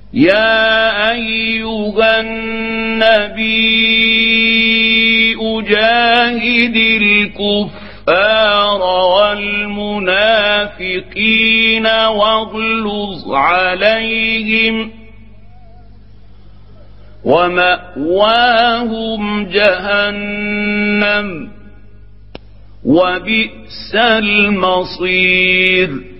يا أيها النبي جاهد الكفار والمنافقين واغلظ عليهم ومأواهم جهنم وبئس المصير.